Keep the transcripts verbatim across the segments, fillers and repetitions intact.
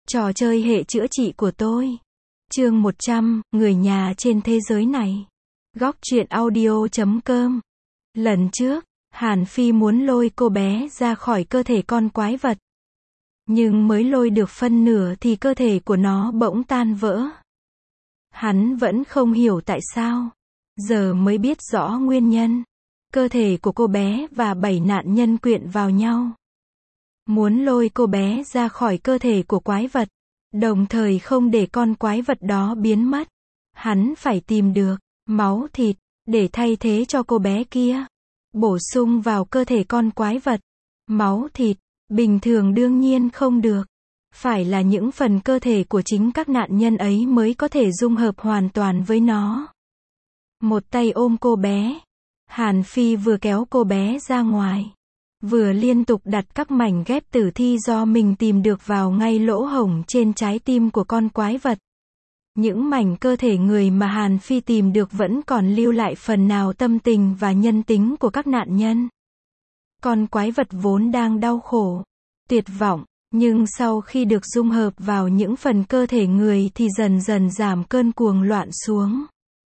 Trò chơi hệ chữa trị của tôi. Chương một trăm, người nhà trên thế giới này. Góc truyện audio chấm com. Lần trước, Hàn Phi muốn lôi cô bé ra khỏi cơ thể con quái vật. Nhưng mới lôi được phân nửa thì cơ thể của nó bỗng tan vỡ. Hắn vẫn không hiểu tại sao. Giờ mới biết rõ nguyên nhân. Cơ thể của cô bé và bảy nạn nhân quyện vào nhau. Muốn lôi cô bé ra khỏi cơ thể của quái vật. Đồng thời không để con quái vật đó biến mất. Hắn phải tìm được máu thịt để thay thế cho cô bé kia. Bổ sung vào cơ thể con quái vật. Máu thịt bình thường đương nhiên không được. Phải là những phần cơ thể của chính các nạn nhân ấy mới có thể dung hợp hoàn toàn với nó. Một tay ôm cô bé. Hàn Phi vừa kéo cô bé ra ngoài. Vừa liên tục đặt các mảnh ghép tử thi do mình tìm được vào ngay lỗ hổng trên trái tim của con quái vật. Những mảnh cơ thể người mà Hàn Phi tìm được vẫn còn lưu lại phần nào tâm tình và nhân tính của các nạn nhân. Con quái vật vốn đang đau khổ, tuyệt vọng, nhưng sau khi được dung hợp vào những phần cơ thể người thì dần dần giảm cơn cuồng loạn xuống.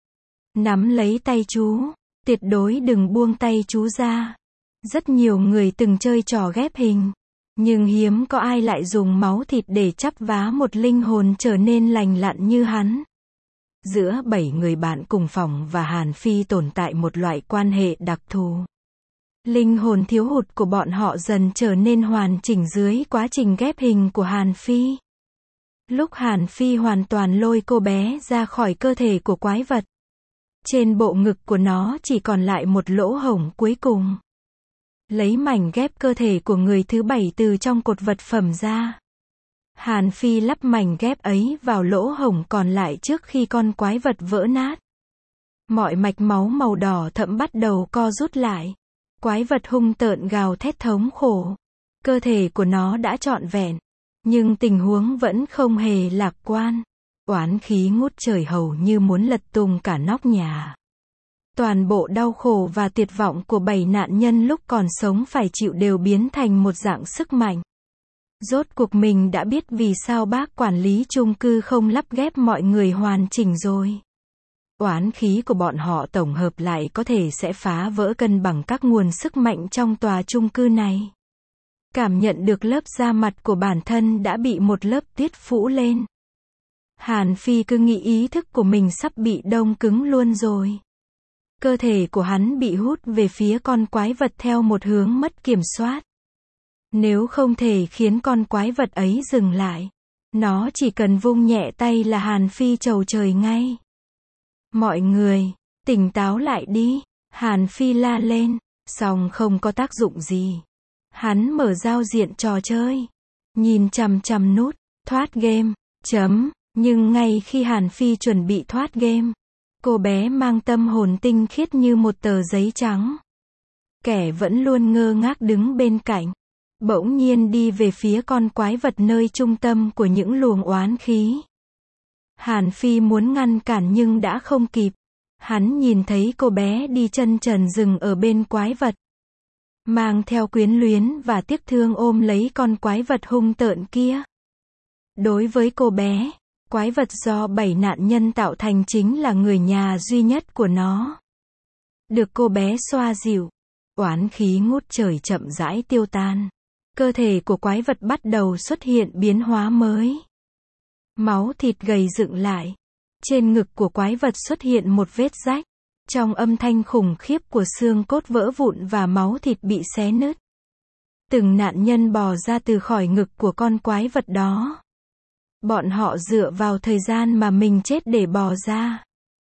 Nắm lấy tay chú, tuyệt đối đừng buông tay chú ra. Rất nhiều người từng chơi trò ghép hình, nhưng hiếm có ai lại dùng máu thịt để chắp vá một linh hồn trở nên lành lặn như hắn. Giữa bảy người bạn cùng phòng và Hàn Phi tồn tại một loại quan hệ đặc thù. Linh hồn thiếu hụt của bọn họ dần trở nên hoàn chỉnh dưới quá trình ghép hình của Hàn Phi. Lúc Hàn Phi hoàn toàn lôi cô bé ra khỏi cơ thể của quái vật, trên bộ ngực của nó chỉ còn lại một lỗ hổng cuối cùng. Lấy mảnh ghép cơ thể của người thứ bảy từ trong cột vật phẩm ra. Hàn Phi lắp mảnh ghép ấy vào lỗ hổng còn lại trước khi con quái vật vỡ nát. Mọi mạch máu màu đỏ thẫm bắt đầu co rút lại. Quái vật hung tợn gào thét thống khổ. Cơ thể của nó đã trọn vẹn. Nhưng tình huống vẫn không hề lạc quan. Oán khí ngút trời hầu như muốn lật tung cả nóc nhà. Toàn bộ đau khổ và tuyệt vọng của bảy nạn nhân lúc còn sống phải chịu đều biến thành một dạng sức mạnh. Rốt cuộc mình đã biết vì sao bác quản lý chung cư không lắp ghép mọi người hoàn chỉnh rồi. Oán khí của bọn họ tổng hợp lại có thể sẽ phá vỡ cân bằng các nguồn sức mạnh trong tòa chung cư này. Cảm nhận được lớp da mặt của bản thân đã bị một lớp tuyết phủ lên. Hàn Phi cứ nghĩ ý thức của mình sắp bị đông cứng luôn rồi. Cơ thể của hắn bị hút về phía con quái vật theo một hướng mất kiểm soát. Nếu không thể khiến con quái vật ấy dừng lại, nó chỉ cần vung nhẹ tay là Hàn Phi trầu trời ngay. Mọi người, tỉnh táo lại đi, Hàn Phi la lên, song không có tác dụng gì. Hắn mở giao diện trò chơi, nhìn chằm chằm nút, thoát game, chấm, nhưng ngay khi Hàn Phi chuẩn bị thoát game, cô bé mang tâm hồn tinh khiết như một tờ giấy trắng. Kẻ vẫn luôn ngơ ngác đứng bên cạnh. Bỗng nhiên đi về phía con quái vật nơi trung tâm của những luồng oán khí. Hàn Phi muốn ngăn cản nhưng đã không kịp. Hắn nhìn thấy cô bé đi chân trần dừng ở bên quái vật. Mang theo quyến luyến và tiếc thương ôm lấy con quái vật hung tợn kia. Đối với cô bé, quái vật do bảy nạn nhân tạo thành chính là người nhà duy nhất của nó. Được cô bé xoa dịu, oán khí ngút trời chậm rãi tiêu tan. Cơ thể của quái vật bắt đầu xuất hiện biến hóa mới. Máu thịt gầy dựng lại. Trên ngực của quái vật xuất hiện một vết rách. Trong âm thanh khủng khiếp của xương cốt vỡ vụn và máu thịt bị xé nứt. Từng nạn nhân bò ra từ khỏi ngực của con quái vật đó. Bọn họ dựa vào thời gian mà mình chết để bò ra.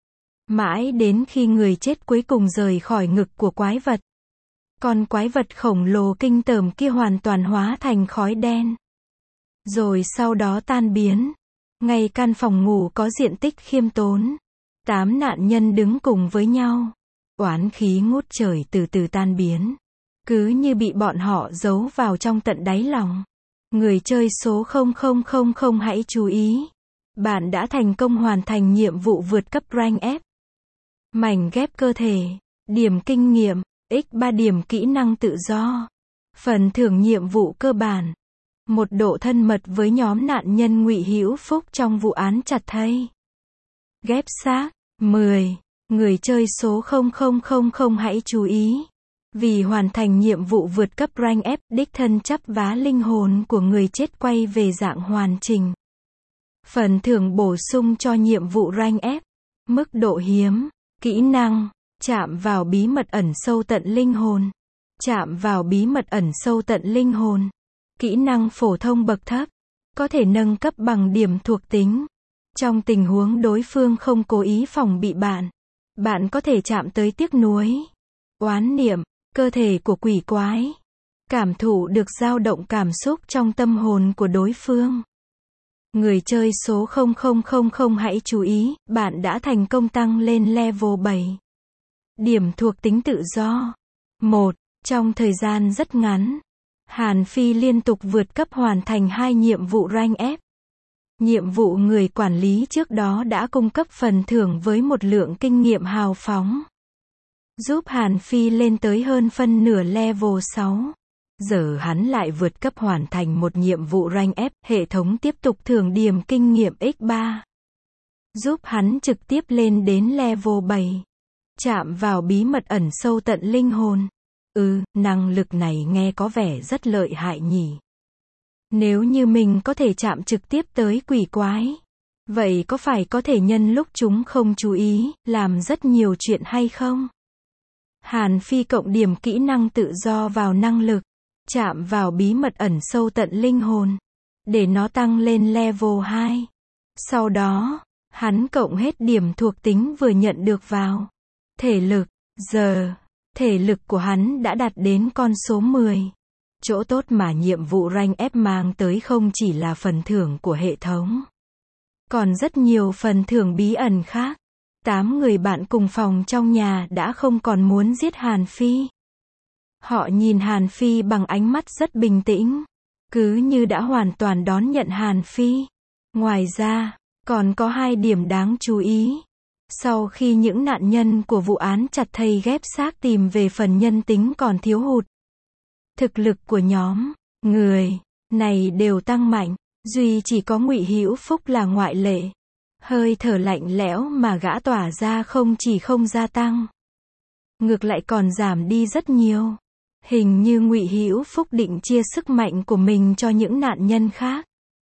Mãi đến khi người chết cuối cùng rời khỏi ngực của quái vật. Con quái vật khổng lồ kinh tởm kia hoàn toàn hóa thành khói đen. Rồi sau đó tan biến. Ngay căn phòng ngủ có diện tích khiêm tốn. Tám nạn nhân đứng cùng với nhau. Oán khí ngút trời từ từ tan biến. Cứ như bị bọn họ giấu vào trong tận đáy lòng. Người chơi số không không không không hãy chú ý. Bạn đã thành công hoàn thành nhiệm vụ vượt cấp rank F. Mảnh ghép cơ thể. Điểm kinh nghiệm. nhân ba điểm kỹ năng tự do. Phần thưởng nhiệm vụ cơ bản. một độ thân mật với nhóm nạn nhân Ngụy Hữu Phúc trong vụ án chặt thây. Ghép xác. mười. Người chơi số không không không không hãy chú ý. Vì hoàn thành nhiệm vụ vượt cấp rank F, đích thân chắp vá linh hồn của người chết quay về dạng hoàn chỉnh. Phần thưởng bổ sung cho nhiệm vụ rank F. Mức độ hiếm. Kỹ năng. Chạm vào bí mật ẩn sâu tận linh hồn. Chạm vào bí mật ẩn sâu tận linh hồn. Kỹ năng phổ thông bậc thấp. Có thể nâng cấp bằng điểm thuộc tính. Trong tình huống đối phương không cố ý phòng bị bạn, bạn có thể chạm tới tiếc nuối, oán niệm, cơ thể của quỷ quái. Cảm thụ được dao động cảm xúc trong tâm hồn của đối phương. Người chơi số không không không không hãy chú ý, bạn đã thành công tăng lên level bảy. Điểm thuộc tính tự do. một. Trong thời gian rất ngắn, Hàn Phi liên tục vượt cấp hoàn thành hai nhiệm vụ rank F. Nhiệm vụ người quản lý trước đó đã cung cấp phần thưởng với một lượng kinh nghiệm hào phóng, giúp Hàn Phi lên tới hơn phân nửa level sáu. Giờ hắn lại vượt cấp hoàn thành một nhiệm vụ rank F, hệ thống tiếp tục thưởng điểm kinh nghiệm nhân ba, giúp hắn trực tiếp lên đến level bảy. Chạm vào bí mật ẩn sâu tận linh hồn. Ừ, năng lực này nghe có vẻ rất lợi hại nhỉ. Nếu như mình có thể chạm trực tiếp tới quỷ quái, vậy có phải có thể nhân lúc chúng không chú ý, làm rất nhiều chuyện hay không? Hàn Phi cộng điểm kỹ năng tự do vào năng lực, chạm vào bí mật ẩn sâu tận linh hồn, để nó tăng lên level hai. Sau đó, hắn cộng hết điểm thuộc tính vừa nhận được vào. Thể lực. Giờ, thể lực của hắn đã đạt đến con số mười. Chỗ tốt mà nhiệm vụ rank F mang tới không chỉ là phần thưởng của hệ thống, còn rất nhiều phần thưởng bí ẩn khác. Tám người bạn cùng phòng trong nhà đã không còn muốn giết Hàn Phi. Họ nhìn Hàn Phi bằng ánh mắt rất bình tĩnh, cứ như đã hoàn toàn đón nhận Hàn Phi. Ngoài ra, còn có hai điểm đáng chú ý. Sau khi những nạn nhân của vụ án chặt thây ghép xác tìm về phần nhân tính còn thiếu hụt, thực lực của nhóm người này đều tăng mạnh, duy chỉ có Ngụy Hữu Phúc là ngoại lệ. Hơi thở lạnh lẽo mà gã tỏa ra không chỉ không gia tăng, ngược lại còn giảm đi rất nhiều. Hình như Ngụy Hữu Phúc định chia sức mạnh của mình cho những nạn nhân khác.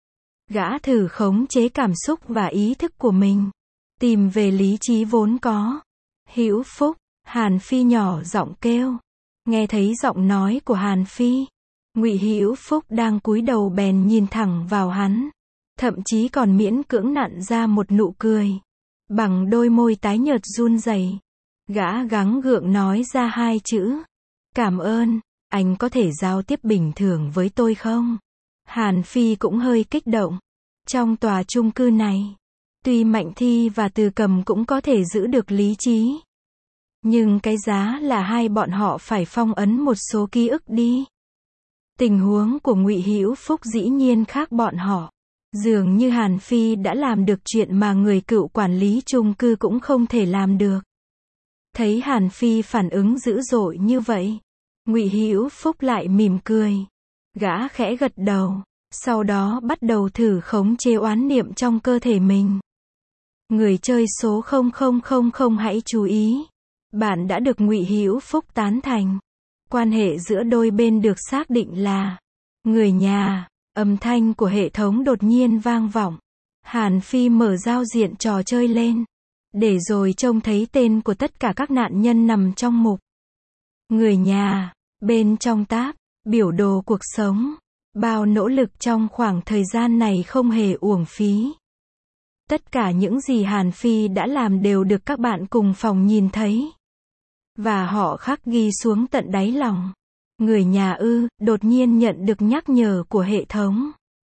Gã thử khống chế cảm xúc và ý thức của mình, tìm về lý trí vốn có. Hữu Phúc, Hàn Phi nhỏ giọng kêu. Nghe thấy giọng nói của Hàn Phi, Ngụy Hữu Phúc đang cúi đầu bèn nhìn thẳng vào hắn, thậm chí còn miễn cưỡng nặn ra một nụ cười, bằng đôi môi tái nhợt run rẩy. Gã gắng gượng nói ra hai chữ: "Cảm ơn, anh có thể giao tiếp bình thường với tôi không?" Hàn Phi cũng hơi kích động. Trong tòa chung cư này, tuy Mạnh Thi và Từ Cầm cũng có thể giữ được lý trí, nhưng cái giá là hai bọn họ phải phong ấn một số ký ức đi. Tình huống của Ngụy Hữu Phúc dĩ nhiên khác bọn họ. Dường như Hàn Phi đã làm được chuyện mà người cựu quản lý chung cư cũng không thể làm được. Thấy Hàn Phi phản ứng dữ dội như vậy, Ngụy Hữu Phúc lại mỉm cười. Gã khẽ gật đầu, sau đó bắt đầu thử khống chế oán niệm trong cơ thể mình. Người chơi số không không không không hãy chú ý. Bạn đã được Ngụy Hữu Phúc tán thành. Quan hệ giữa đôi bên được xác định là người nhà. Âm thanh của hệ thống đột nhiên vang vọng. Hàn Phi mở giao diện trò chơi lên, để rồi trông thấy tên của tất cả các nạn nhân nằm trong mục người nhà. Bên trong tab biểu đồ cuộc sống, bao nỗ lực trong khoảng thời gian này không hề uổng phí. Tất cả những gì Hàn Phi đã làm đều được các bạn cùng phòng nhìn thấy, và họ khắc ghi xuống tận đáy lòng. Người nhà ư, đột nhiên nhận được nhắc nhở của hệ thống.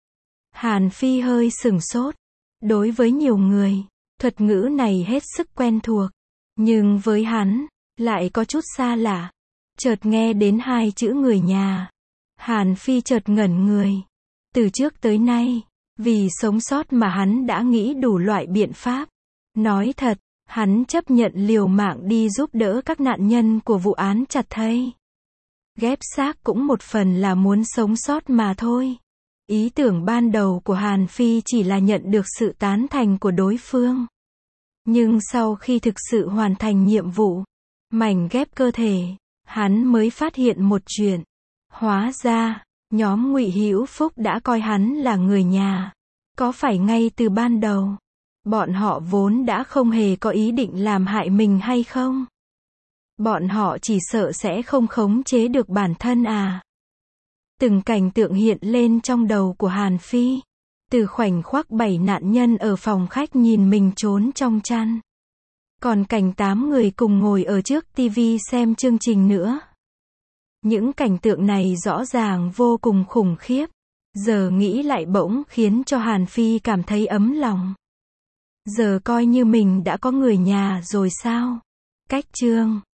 Hàn Phi hơi sửng sốt. Đối với nhiều người, thuật ngữ này hết sức quen thuộc, nhưng với hắn, lại có chút xa lạ. Chợt nghe đến hai chữ người nhà, Hàn Phi chợt ngẩn người. Từ trước tới nay, vì sống sót mà hắn đã nghĩ đủ loại biện pháp. Nói thật, hắn chấp nhận liều mạng đi giúp đỡ các nạn nhân của vụ án chặt thây. Ghép xác cũng một phần là muốn sống sót mà thôi. Ý tưởng ban đầu của Hàn Phi chỉ là nhận được sự tán thành của đối phương. Nhưng sau khi thực sự hoàn thành nhiệm vụ, mảnh ghép cơ thể, hắn mới phát hiện một chuyện. Hóa ra, nhóm Ngụy Hữu Phúc đã coi hắn là người nhà. Có phải ngay từ ban đầu, bọn họ vốn đã không hề có ý định làm hại mình hay không? Bọn họ chỉ sợ sẽ không khống chế được bản thân à? Từng cảnh tượng hiện lên trong đầu của Hàn Phi. Từ khoảnh khắc bảy nạn nhân ở phòng khách nhìn mình trốn trong chăn. Còn cảnh tám người cùng ngồi ở trước tivi xem chương trình nữa. Những cảnh tượng này rõ ràng vô cùng khủng khiếp. Giờ nghĩ lại bỗng khiến cho Hàn Phi cảm thấy ấm lòng. Giờ coi như mình đã có người nhà rồi sao? Cách chương